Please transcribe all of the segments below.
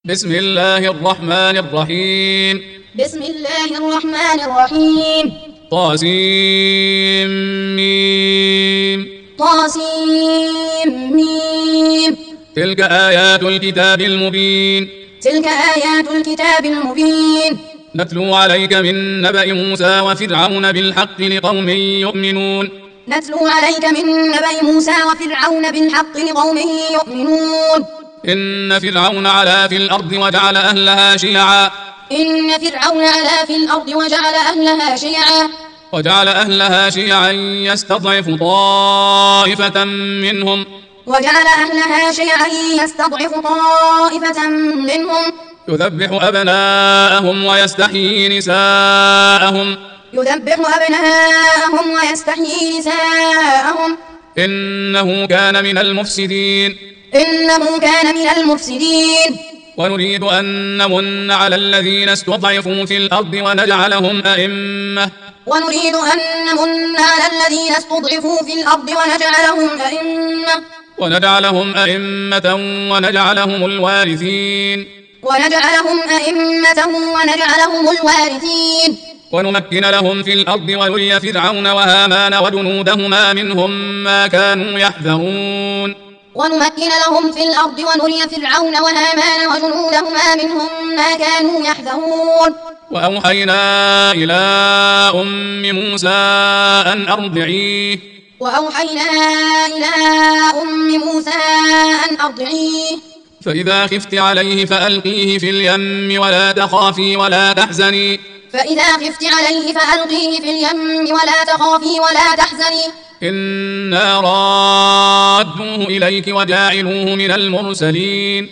بسم الله الرحمن الرحيم. بسم الله الرحمن الرحيم. طاسيم ميم. طاسيم ميم. تلك آيات الكتاب المبين. تلك آيات الكتاب المبين. نتلو عليك من نبأ موسى وفرعون بالحق لقوم يؤمنون. نتلو عليك من نبأ موسى وفرعون بالحق لقوم يؤمنون. إن فرعون علا في الأرض وجعل أهلها شيعا. إن فرعون علا في الأرض وجعل أهلها شيعا يستضعف طائفة منهم. يذبح أبناءهم ويستحيي نساءهم. إنه كان من المفسدين. ونريد أن نمن على الذين استضعفوا في الأرض ونجعلهم أئمة ونجعلهم الوارثين. ونمكن لهم في الأرض ونري فرعون وهامان وجنودهما منهم ما كانوا يحذرون. وأوحينا إلى أم موسى أن أرضعيه. فإذا خفت عليه فألقيه في اليم ولا تخافي ولا تحزني. إنا رادوه إليك وجاعلوه من المرسلين.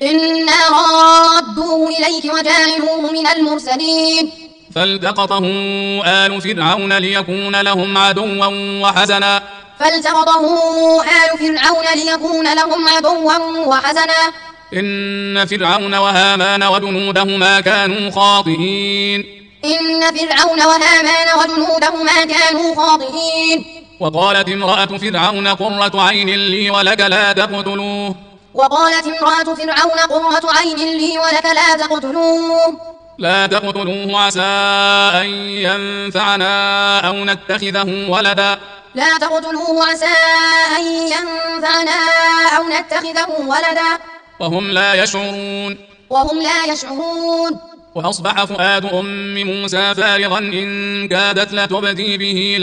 فالتقطه آل فرعون ليكون لهم عدوا وحزنا. إن فرعون وهامان وجنودهما كانوا خاطئين. وقالت امرأة فرعون قرة عين لي ولك لا تقتلوه عسى أن ينفعنا أو نتخذه ولدا وهم لا يشعرون. وأصبح فؤاد أم موسى فارغا إن كادت لتبدي به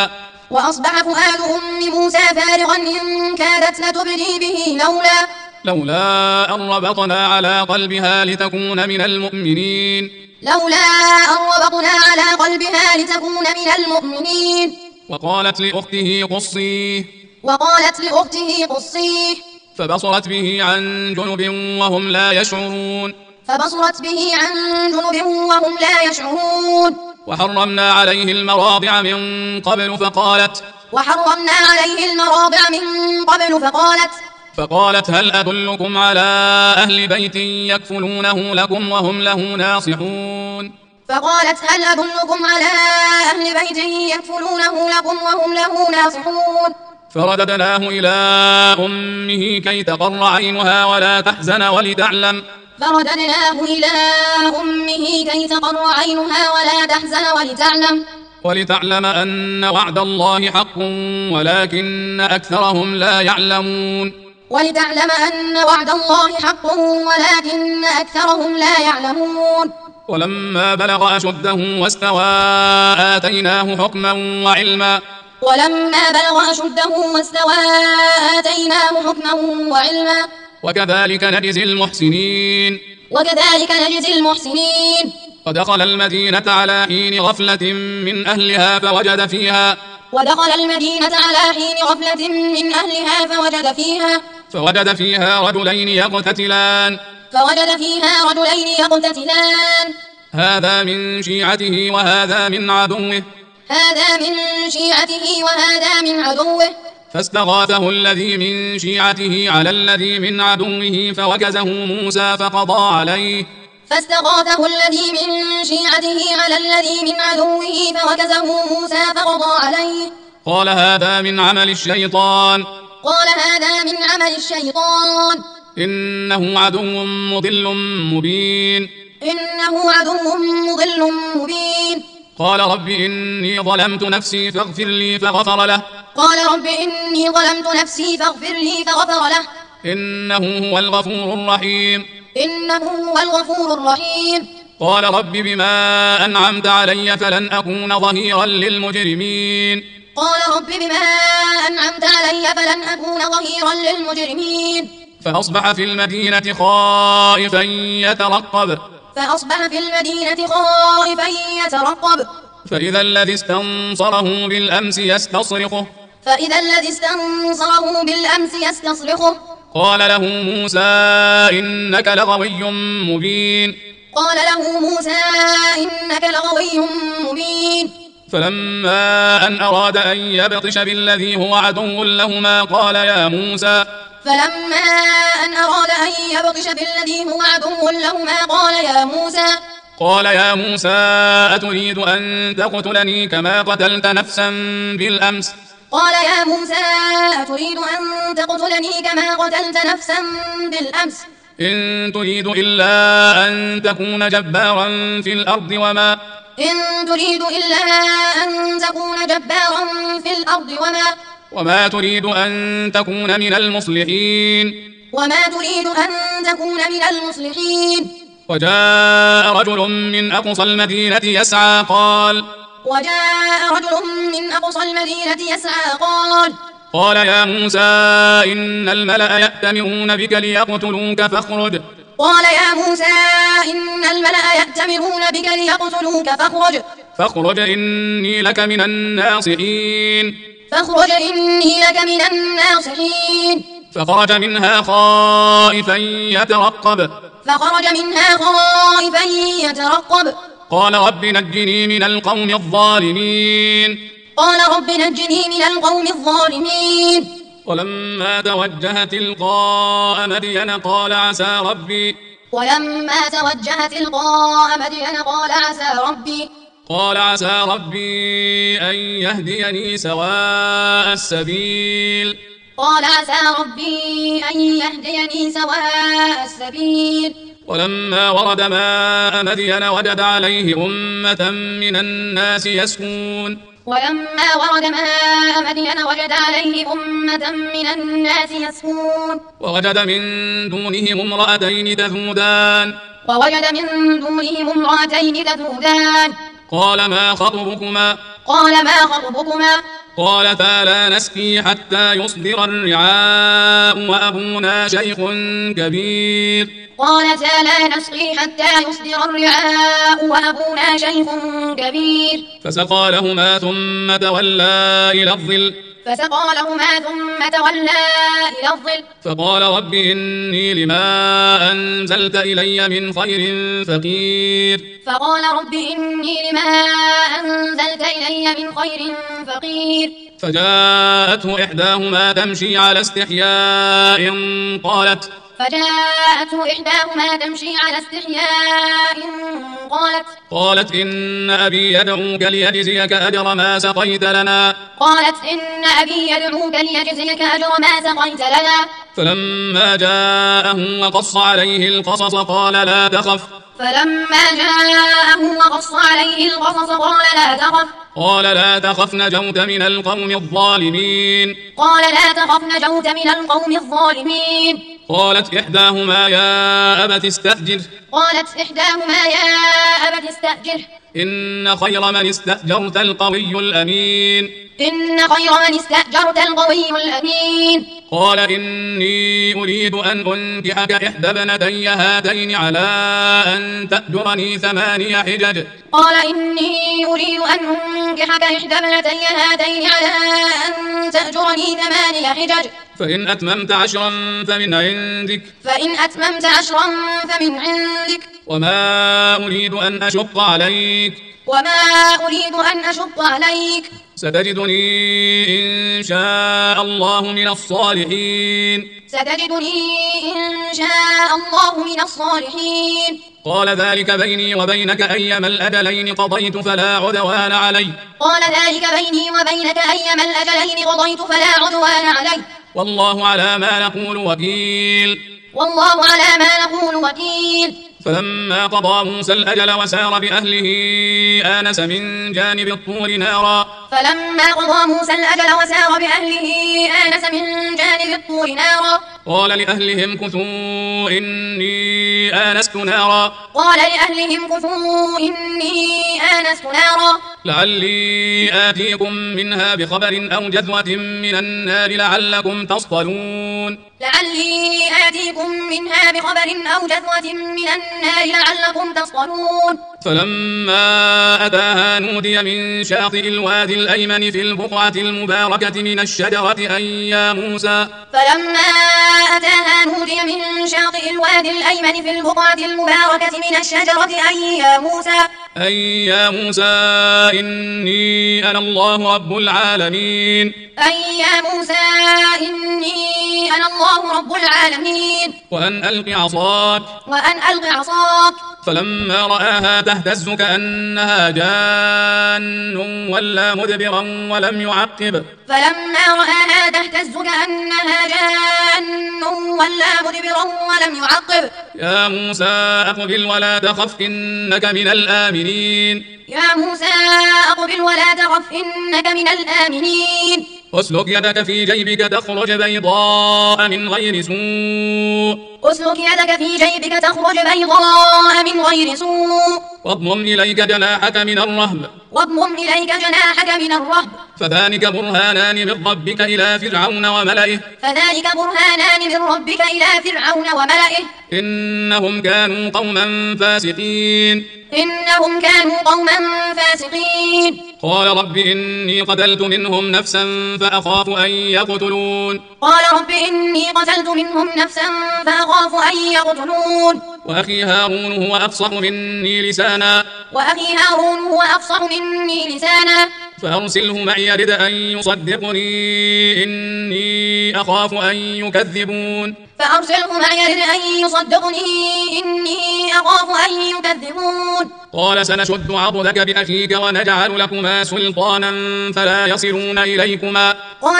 لولا أن ربطنا على قلبها لتكون من المؤمنين. وقالت لأخته قصيه. فبصرت به عن جنب وهم لا يشعرون. وحرمنا عليه المراضع من قبل فقالت هل أدلكم على أهل بيت يكفلونه لكم وهم له ناصحون. فرددناه إلى أمه كي تقر عينها ولا تحزن ولتعلم أن وعد الله حق ولكن أكثرهم لا يعلمون. ولما بلغ أشده واستوى آتيناه حكما وعلما. وكذلك نجزي المحسنين. ودخل المدينة على حين غفلة من أهلها فوجد فيها رجلين يقتتلان. هذا من شيعته وهذا من عدوه. فاستغاثه الذي من شيعته على الذي من عدوه فوكزه موسى فقضى عليه. قال هذا من عمل الشيطان. إنه عدو مضل مبين قال رب إني ظلمت نفسي فاغفر لي فغفر له إنه هو الغفور الرحيم قال رب بما أنعمت علي فلن أكون ظهيرا للمجرمين فأصبح في المدينة خائفا يترقب فإذا الذي استنصره بالأمس يستصرخه قال له موسى إنك لغوي مبين فلما أن أراد أن يبطش بالذي هو عدو لهما قال يا موسى أتريد أن تقتلني كما قتلت نفسا بالأمس إن تريد إلا أن تكون جبارا في الأرض وما تريد أن تكون من المصلحين وجاء رجل من أقصى المدينة يسعى قال يا موسى إن الملأ يأتمرون بك ليقتلوك فاخرج إني لك من الناصحين فخرج منها خائفا يترقب قال رب نجني من القوم الظالمين ولما توجه تلقاء مدين قال عسى ربي أن يهديني سواء السبيل ولما ورد ماء مدين وجد عليه أمة من الناس يسكون ووجد من دونهم امرأتين تذودان قال ما خطبكما قالتا لا نسقي حتى يصدر الرعاء وأبونا شيخ كبير فسقى لهما ثم تولى إلى الظل فقال رب إني لما أنزلت إلي من خير فقير فجاءته إحداهما تمشي على استحياء قالت إن أبي يدعوك ليجزيك أجر ما سقيت لنا فلما جاءه وقص عليه القصص قال لا تخف قال لا تخف نجوت من القوم الظالمين قالت إحداهما يا أبت استأجره إن خير من استأجرت القوي الأمين قال إني أريد أن أنكحك إحدى ابنتي هاتين على أن تأجرني 8 حجج فإن أتممت 10 فمن عندك وما أريد أن أشق عليك ستجدني إن شاء الله من الصالحين قال ذلك بيني وبينك أيما الأجلين قضيت فلا عدوان علي والله على ما نقول وكيل والله على ما نقول وكيل. فلما قضى موسى الأجل وسار بأهله آنس من جانب الطور نارا. فلما قضى موسى الأجل وسار بأهله آنس من جانب الطور نارا. قال لأهلهم كثوا إني آنست نارا. قال لأهلهم كثوا إني آنست نارا. لعلي آتيكم منها بخبر أو جذوة من النار لعلكم تصطلون. لعلي آتيكم منها بخبر أو جذوة من النار لعلكم تصطلون. فلما أتاها نودي من شاطئ الوادي الأيمن في البقعة المباركة من الشجرة أن يا موسى. فلما أتاها نودي من شاطئ الوادي الأيمن في البقعة المباركة من الشجرة أن يا موسى إني أنا الله رب العالمين. أن يا موسى إني أنا الله رب العالمين. وأن ألق عصاك. فلما رآها تهتز كأنها جان ولا مدبرا ولم يعقب. فلما رآها تهتز كأنها جان ولا مدبرا ولم يعقب. يا موسى أقبل ولا تخف إنك من الآمنين. يا موسى أقبل ولا تخف إنك من الآمنين. أسلك يدك في جيبك تخرج بيضاء من غير سوء. أسلك يدك في جيبك تخرج بيضاء من غير سوء. واضمم إليك جناحك من الرهب. فذلك برهانان من ربك إلى فرعون وملئه. إنهم كانوا قوما فاسقين. قال رب إني قتلت منهم نفسا فأخاف أن يقتلون. وأخي هارون هو أفصح مني لسانا. فأرسله معي يرد أن يصدقني إني أخاف أن يكذبون. قال سنشد عضدك بأخيك ونجعل لكما سلطانا فلا يصلون إليكما.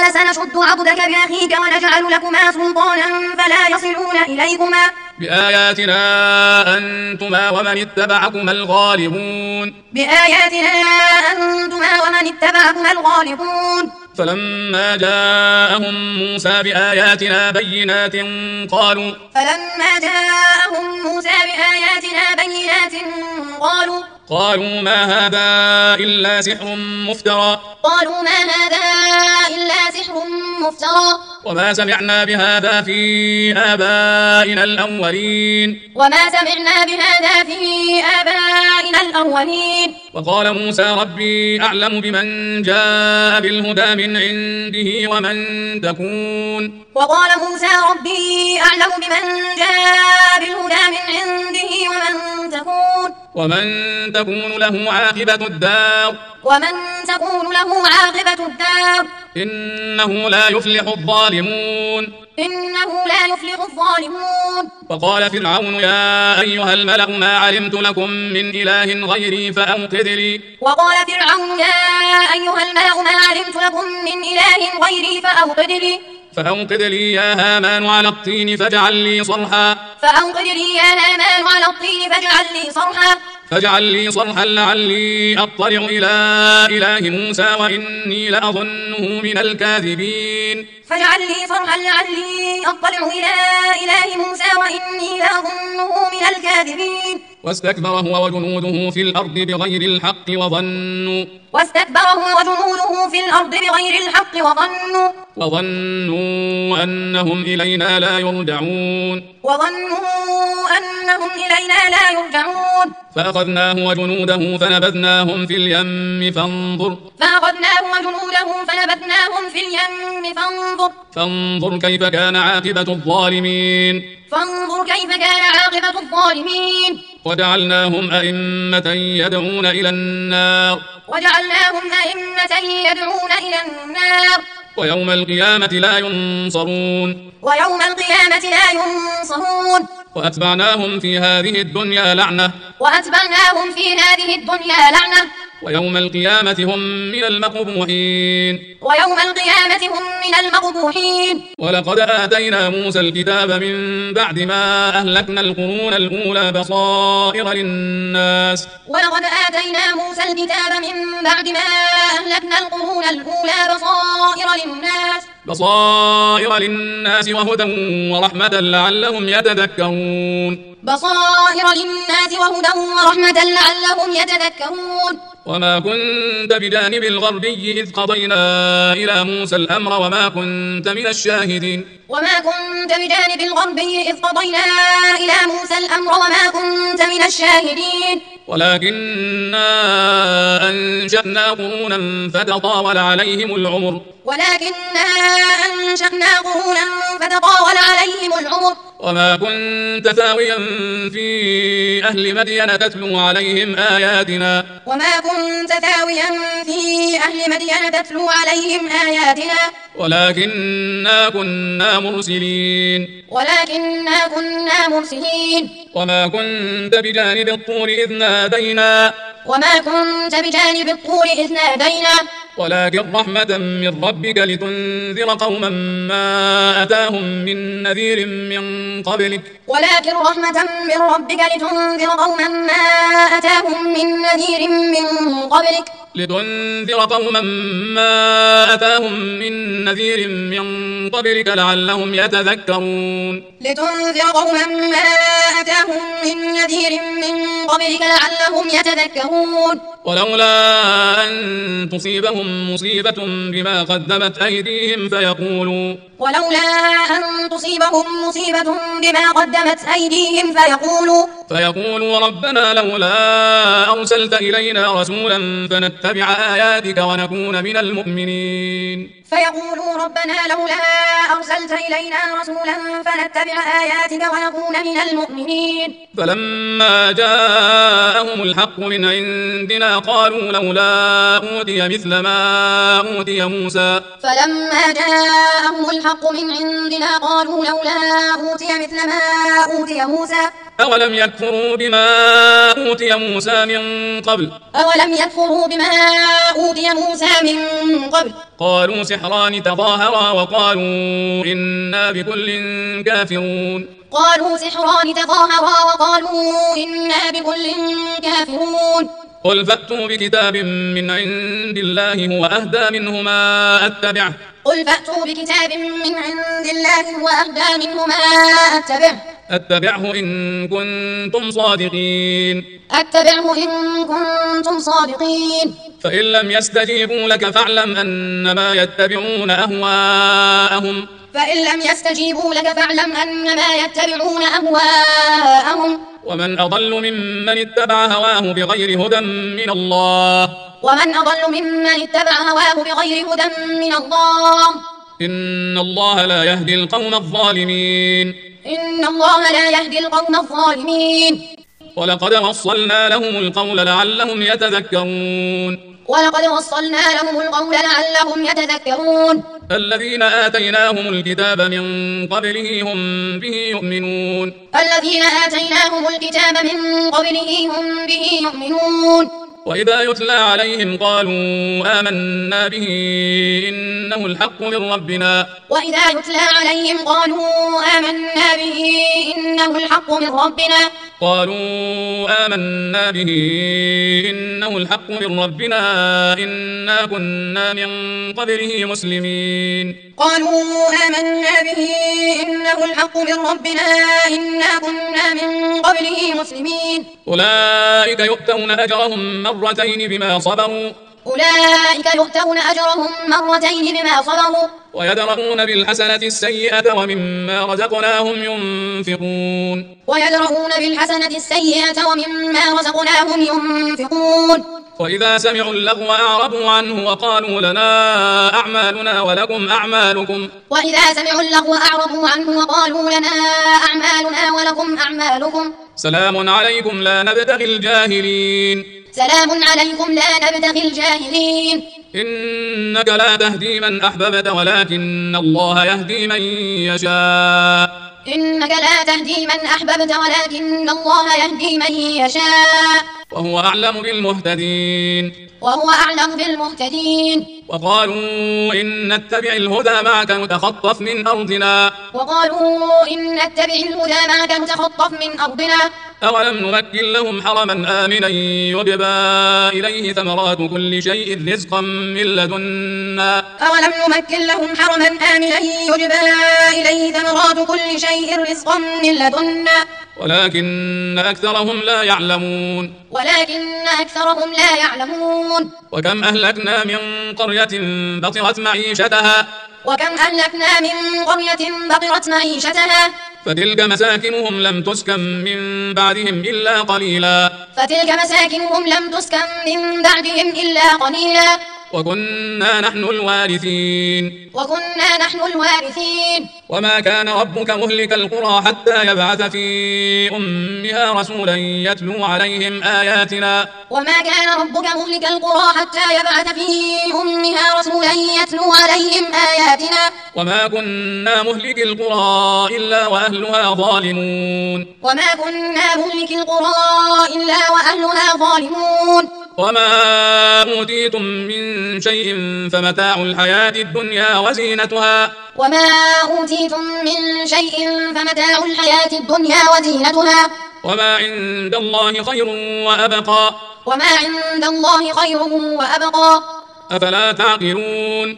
بآياتنا أنتما ومن اتبعكما الغالبون. فلما جاءهم موسى بآياتنا بينات قالوا ما هذا إلا سحر مفترى. وما سمعنا بهذا في آبائنا الأولين. وقال موسى ربي أعلم بمن جاء بالهدى من عنده ومن تكون له عاقبة الدار. إنه لا يفلح الظالمون. وقال فرعون يا أيها الملأ ما علمت لكم من إله غيري فأوقد لي يا هامان على الطين فاجعل لي صرحا لعلي أطلع إلى إله موسى وإني لأظنه من الكاذبين. واستكبر هو وجنوده في الأرض بغير الحق وظنوا أنهم إلينا لا يرجعون. فأخذناه وجنوده فنبذناهم في اليم فانظر كيف كان عاقبة الظالمين. وجعلناهم أئمة يدعون إلى النار. ويوم القيامة لا ينصرون. وأتبعناهم في هذه الدنيا لعنة. ويوم القيامة هم من المقبوحين. ولقد آتينا موسى الكتاب من بعد ما أهلكنا القرون الأولى بصائر للناس. بصائر للناس وهدى ورحمة لعلهم يتذكرون. وما كنت بجانب الغربي إذ قضينا إلى موسى الأمر وما كنت من الشاهدين. ولكننا أنشأنا قرونا فتطاول عليهم العمر. وما كنت ثاويا في أهل مدين تتلو عليهم آياتنا. ولكننا كنا مرسلين. وما كنت بجانب الطور إذ نادينا. ولكن رحمة من ربك لتنذر قوما ما أتاهم من نذير من قبلك. لعلهم يتذكرون. ولولا أن تصيبهم مصيبة بما قدمت أيديهم فيقولوا ربنا لولا أرسلت إلينا رسولا فنتبع آياتك ونكون من المؤمنين. فلما جاءهم الحق من عندنا قالوا لولا أوتي مثل ما أوتي موسى. أولم يكفروا بما أوتي موسى من قبل. قالوا سحران تظاهرا وقالوا إنا بكل كافرون. قل فأتوا بكتاب من عند الله هو أهدى منهما أتبعه إن كنتم صادقين. فإن لم يستجيبوا لك فاعلم أنما يتبعون أهواءهم. ومن أضل ممن اتبع هواه بغير هدى من الله. إن الله لا يهدي القوم الظالمين. ولقد وصلنا لهم القول لعلهم يتذكرون. الذين آتيناهم الكتاب من قبله هم به يؤمنون. وإذا يتلى عليهم قالوا آمنا به إنه الحق من ربنا. إنا كنا من قبله مسلمين. أولئك يؤتون أجرهم مرتين بما صبروا. ويدرؤون بالحسنة السيئة ومما رزقناهم ينفقون. وإذا سمعوا اللغو أعرضوا عنه وقالوا لنا أعمالنا ولكم أعمالكم. سلام عليكم لا نبتغي الجاهلين. إنك لا تهدي من أحببت ولكن الله يهدي من يشاء. وهو أعلم بالمهتدين. وهو أعلم بالمهتدين. وقالوا إن نتبع الهدى معك نتخطف من أرضنا أولم نمكن لهم حرما آمنا يجبى إليه ثمرات كل شيء رزقا من لدنا ولكن أكثرهم لا يعلمون. وكم أهلكنا من قرية بطرت معيشتها فتلك مساكنهم لم تسكن من بعدهم إلا قليلا وكنا نحن الوارثين. وما كان ربك مهلك القرى حتى يبعث في أمها رسولا يتلو عليهم آياتنا وما كنا مهلك القرى إلا وأهلها ظالمون. وما أوتيتم من شيء فمتاع الحياة الدنيا وزينتها وما عند الله خير وأبقى أفلا تعقلون.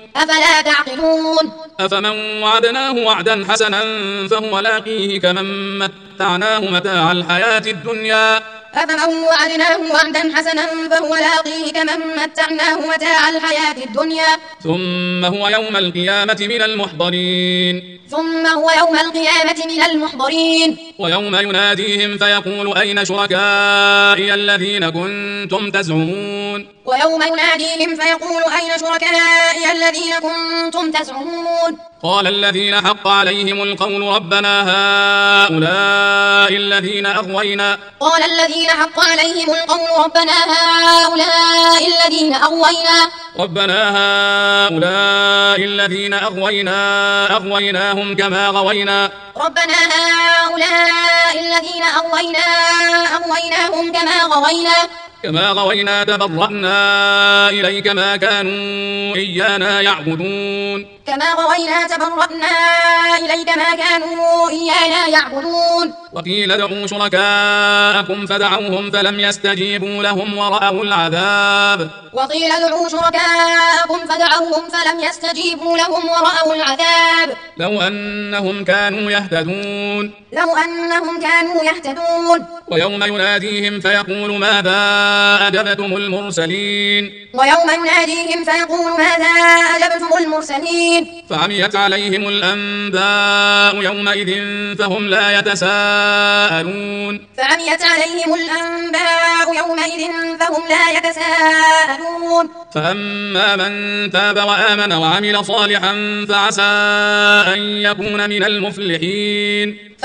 أفمن وعدناه وعدا حسنا فهو لاقيه كمن متعناه متاع الحياة الدنيا ثم هو يوم القيامة من المحضرين. ويوم يناديهم فيقول أين شركائي الذين كنتم تزعمون قال الذين حق عليهم القول ربنا هؤلاء الذين أغوينا أغويناهم كما غوينا تبرأنا إليك ما كانوا إيانا يعبدون وقيل ادعوا شركاءكم فدعوهم فلم يستجيبوا لهم ورأوا العذاب لو أنهم كانوا يهتدون ويوم يناديهم فيقول ماذا أجبتم المرسلين فعميت عليهم الأنباء يومئذ فهم لا يتساءلون فأما من تاب وآمن وعمل صالحا فعسى أن يكون من المفلحين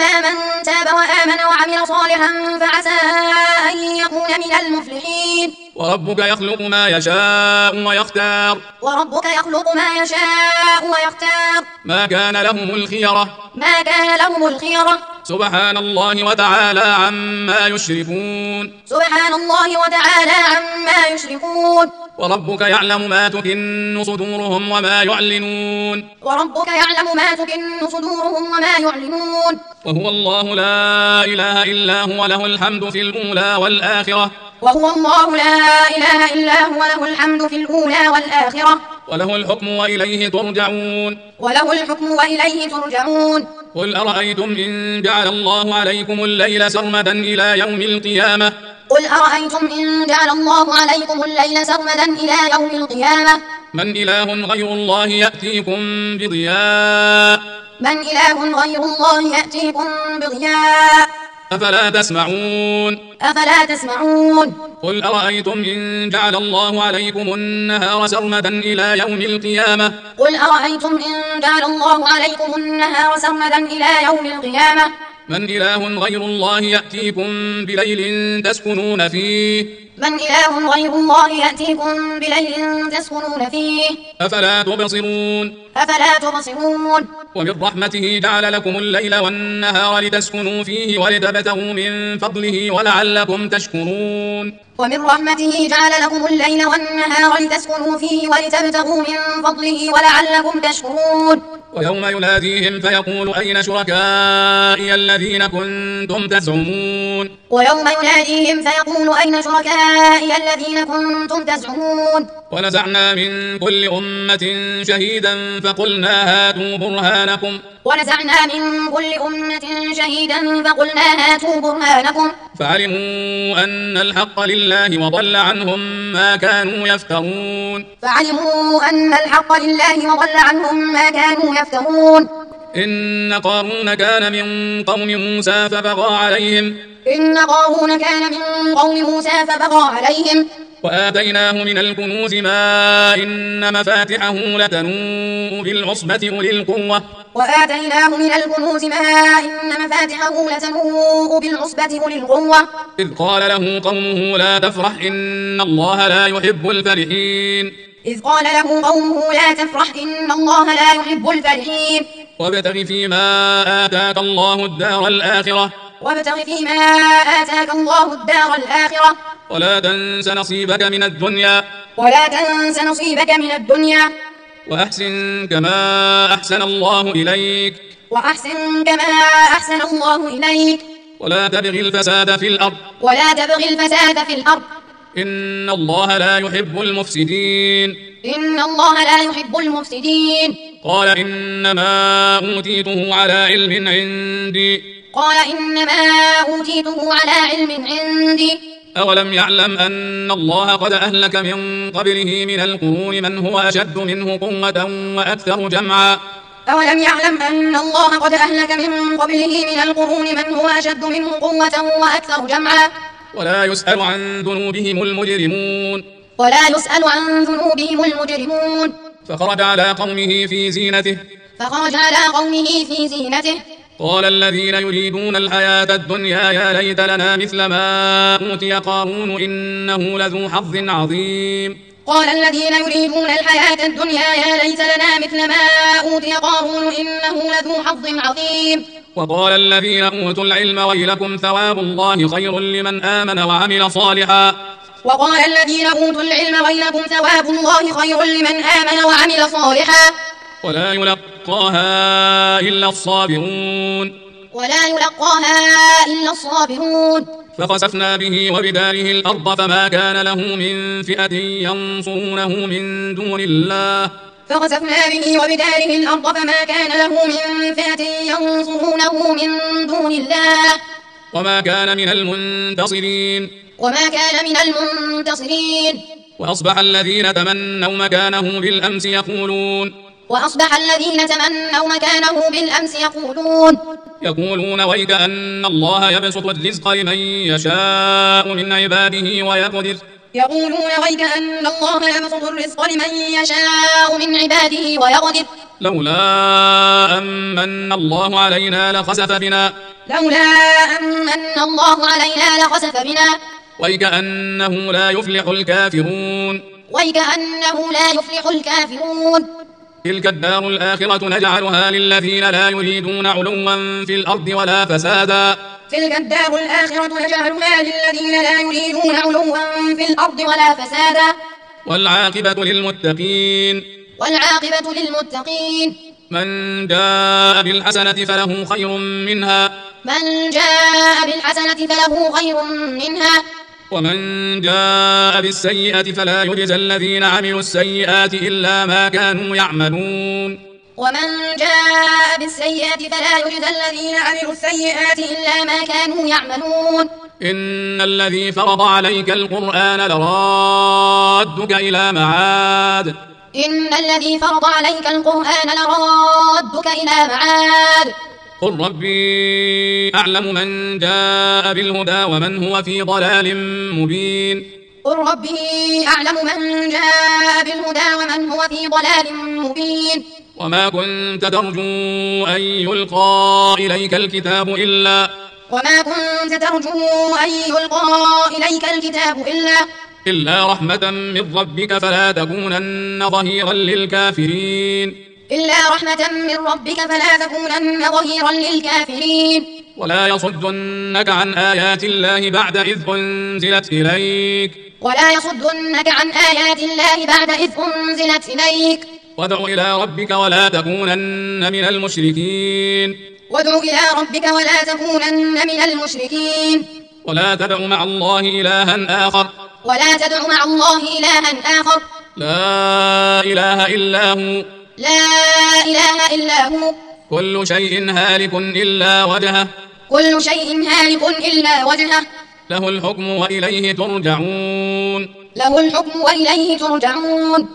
وربك يخلق ما يشاء ويختار ما كان لهم الخيرة سبحان الله وتعالى عما يشركون وربك يعلم ما تكن صدورهم وما يعلنون وهو الله لا إله إلا هو له الحمد في الأولى والآخرة وله الحكم وإليه ترجعون قل أرأيتم إن جعل الله عليكم الليل سرمدا إلى يوم القيامة من إله غير الله يأتيكم بضياء أفلا تسمعون قل أرأيتم إن جعل الله عليكم النهار سرمدا إلى يوم القيامة من إله غير الله يأتيكم بليل تسكنون فيه من إله غير الله يأتيكم بليل تسكنون فيه أفلا تبصرون ومن رحمته جعل لكم الليل والنهار لتسكنوا فيه ولتبتغوا من فضله ولعلكم تشكرون ومن رحمته جعل لكم الليل والنهار لتسكنوا فيه ولتبتغوا من فضله ولعلكم تشكرون ويوم يناديهم فيقول أين شركائي الذين كنتم تزعمون ونزعنا من كل أمة شهيدا فقلنا هاتوا برهانكم فعلموا أن الحق لله وضل عنهم ما كانوا يفترون إن قارون كان من قوم موسى فبغى عليهم وآتيناه من الكنوز ما إن مفاتحه لتنوء بالعصبة أولي القوة إذ قال له قومه لا تفرح إن الله لا يحب الفرحين وابتغ فيما آتاك الله الدار الآخرة ولا تنس نصيبك من الدنيا وأحسن كما أحسن الله إليك ولا تبغ الفساد في الأرض إن الله لا يحب المفسدين قال إنما أوتيته على علم عندي أولم يعلم أن الله قد أهلك من قبله من القرون من هو أشد منه قوة وأكثر جمعا ولا يسأل عن ذنوبهم المجرمون فخرج على قومه في زينته قال الذين يريدون الحياة الدنيا يا ليت لنا مثل ما أوتي قارون إنه لذو حظ عظيم وقال الذين أوتوا العلم ويلكم ثواب الله خير لمن آمن وعمل صالحا ولا يلقاها إلا الصابرون فخسفنا به وبداره الأرض فما كان له من فئة ينصرونه من دون الله وما كان من المنتصرين وأصبح الذين تمنوا مكانه بالأمس يقولون ويك أن الله يبسط الرزق لمن يشاء من عباده ويقدر لولا أمن الله علينا لخسف بنا ويكأنه لا يفلح الكافرون تلك الدار الآخرة نجعلها للذين لا يريدون علوا في الأرض ولا فسادا والعاقبة للمتقين من جاء بالحسنة فله خير منها ومن جاء بالسيئة فلا يجزى الذين عملوا السيئات إلا ما كانوا يعملون إن الذي فرض عليك القرآن لرادك إلى معاد قل ربي أعلم من جاء بالهدى ومن هو في ضلال مبين وما كنت ترجو أن يلقى إليك الكتاب إلا رحمة من ربك فلا تكونن ظهيرا للكافرين ولا يصدنك عن آيات الله بعد إذ أنزلت إليك وادع إلى ربك ولا تكونن من المشركين ولا تدع مع الله إلها آخر لا إله إلا هو كل شيء هالك إلا وجهه له الحكم وإليه ترجعون